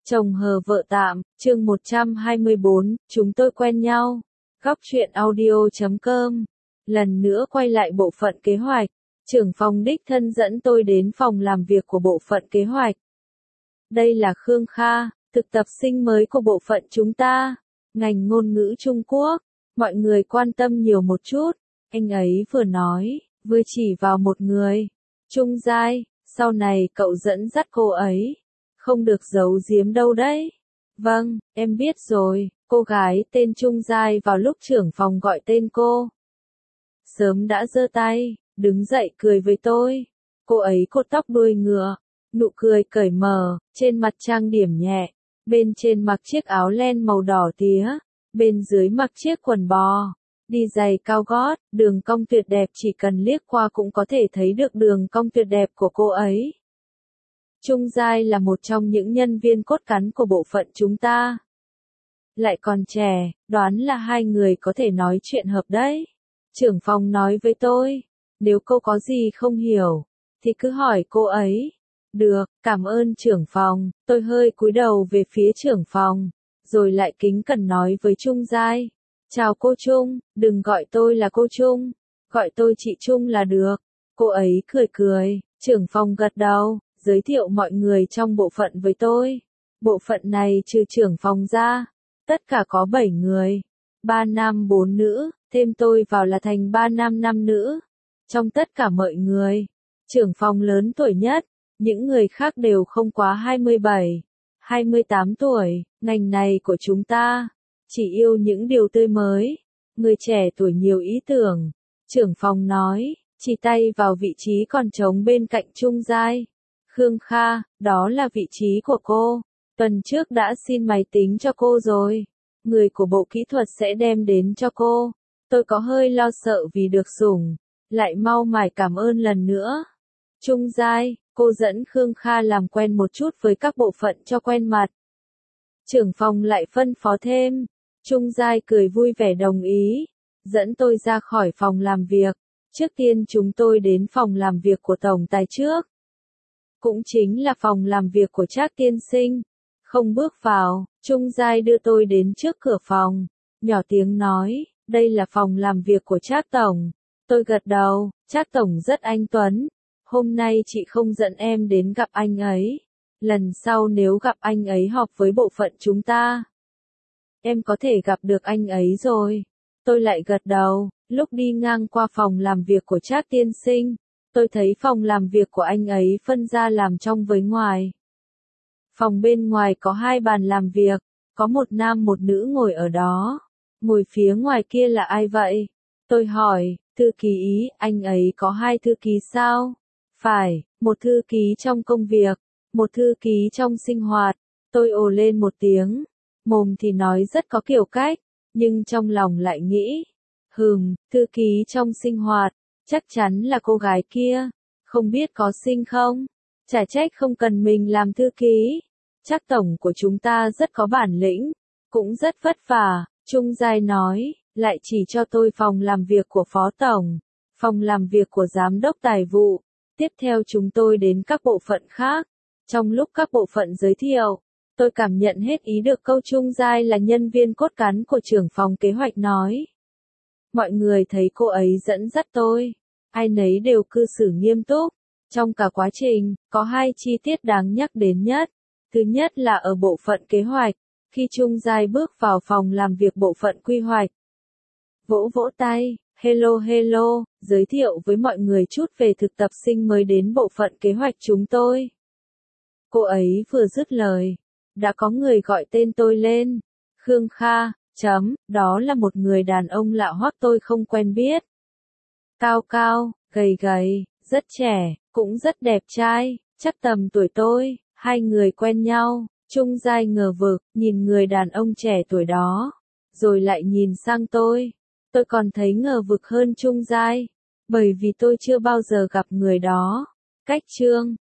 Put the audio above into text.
Chồng hờ vợ tạm, chương 124, chúng tôi quen nhau. Góc truyện audio.com. Lần nữa quay lại bộ phận kế hoạch. Trưởng phòng đích thân dẫn tôi đến phòng làm việc của bộ phận kế hoạch. Đây là Khương Kha, thực tập sinh mới của bộ phận chúng ta. Ngành ngôn ngữ Trung Quốc. Mọi người quan tâm nhiều một chút. Anh ấy vừa nói, vừa chỉ vào một người. Trung Giai, sau này cậu dẫn dắt cô ấy. Không được giấu giếm đâu đấy. Vâng, em biết rồi, cô gái tên Trung Giai vào lúc trưởng phòng gọi tên cô. Sớm đã giơ tay, đứng dậy cười với tôi. Cô ấy cột tóc đuôi ngựa, nụ cười cởi mở, trên mặt trang điểm nhẹ. Bên trên mặc chiếc áo len màu đỏ tía, bên dưới mặc chiếc quần bò. Đi giày cao gót, đường cong tuyệt đẹp, chỉ cần liếc qua cũng có thể thấy được đường cong tuyệt đẹp của cô ấy. Trung Giai là một trong những nhân viên cốt cán của bộ phận chúng ta. Lại còn trẻ, đoán là hai người có thể nói chuyện hợp đấy. Trưởng phòng nói với tôi, nếu cô có gì không hiểu, thì cứ hỏi cô ấy. Được, cảm ơn trưởng phòng, tôi hơi cúi đầu về phía trưởng phòng, rồi lại kính cẩn nói với Trung Giai. Chào cô Trung, đừng gọi tôi là cô Trung, gọi tôi chị Trung là được. Cô ấy cười cười, trưởng phòng gật đầu, giới thiệu mọi người trong bộ phận với tôi. Bộ phận này trừ trưởng phòng ra, tất cả có 7 người, 3 nam 4 nữ, thêm tôi vào là thành 3 nam 5 nữ. Trong tất cả mọi người, trưởng phòng lớn tuổi nhất, những người khác đều không quá 27, 28 tuổi. Ngành này của chúng ta chỉ yêu những điều tươi mới, người trẻ tuổi nhiều ý tưởng. Trưởng phòng nói, chỉ tay vào vị trí còn trống bên cạnh Trung Giai. Khương Kha, đó là vị trí của cô. Tuần trước đã xin máy tính cho cô rồi. Người của bộ kỹ thuật sẽ đem đến cho cô. Tôi có hơi lo sợ vì được sủng. Lại mau mải cảm ơn lần nữa. Trung Giai, cô dẫn Khương Kha làm quen một chút với các bộ phận cho quen mặt. Trưởng phòng lại phân phó thêm. Trung Giai cười vui vẻ đồng ý. Dẫn tôi ra khỏi phòng làm việc. Trước tiên chúng tôi đến phòng làm việc của tổng tài trước. Cũng chính là phòng làm việc của Trác tiên sinh. Không bước vào, Trung Giai đưa tôi đến trước cửa phòng, nhỏ tiếng nói, đây là phòng làm việc của Trác tổng. Tôi gật đầu, Trác tổng rất anh tuấn. Hôm nay chị không dẫn em đến gặp anh ấy. Lần sau nếu gặp anh ấy họp với bộ phận chúng ta, em có thể gặp được anh ấy rồi. Tôi lại gật đầu, lúc đi ngang qua phòng làm việc của Trác tiên sinh. Tôi thấy phòng làm việc của anh ấy phân ra làm trong với ngoài. Phòng bên ngoài có 2 bàn làm việc, có một nam một nữ ngồi ở đó. Ngồi phía ngoài kia là ai vậy? Tôi hỏi, thư ký ý, anh ấy có 2 thư ký sao? Phải, một thư ký trong công việc, một thư ký trong sinh hoạt. Tôi ồ lên một tiếng, mồm thì nói rất có kiểu cách, nhưng trong lòng lại nghĩ, thư ký trong sinh hoạt. Chắc chắn là cô gái kia, không biết có xinh không? Chả trách không cần mình làm thư ký. Chắc tổng của chúng ta rất có bản lĩnh, cũng rất vất vả. Trung Giai nói, lại chỉ cho tôi phòng làm việc của phó tổng, phòng làm việc của giám đốc tài vụ. Tiếp theo chúng tôi đến các bộ phận khác. Trong lúc các bộ phận giới thiệu, tôi cảm nhận hết ý được câu Trung Giai là nhân viên cốt cán của trưởng phòng kế hoạch nói. Mọi người thấy cô ấy dẫn dắt tôi, ai nấy đều cư xử nghiêm túc. Trong cả quá trình, có 2 chi tiết đáng nhắc đến nhất. Thứ nhất là ở bộ phận kế hoạch, khi Trung Giai bước vào phòng làm việc bộ phận quy hoạch. Vỗ vỗ tay, hello hello, giới thiệu với mọi người chút về thực tập sinh mới đến bộ phận kế hoạch chúng tôi. Cô ấy vừa dứt lời, đã có người gọi tên tôi lên. Khương Kha. Đó là một người đàn ông lạ hoắc tôi không quen biết. Cao cao, gầy gầy, rất trẻ, cũng rất đẹp trai, chắc tầm tuổi tôi. Hai người quen nhau. Trung Giai ngờ vực, nhìn người đàn ông trẻ tuổi đó, rồi lại nhìn sang tôi. Tôi còn thấy ngờ vực hơn Trung Giai, bởi vì tôi chưa bao giờ gặp người đó. Cách chương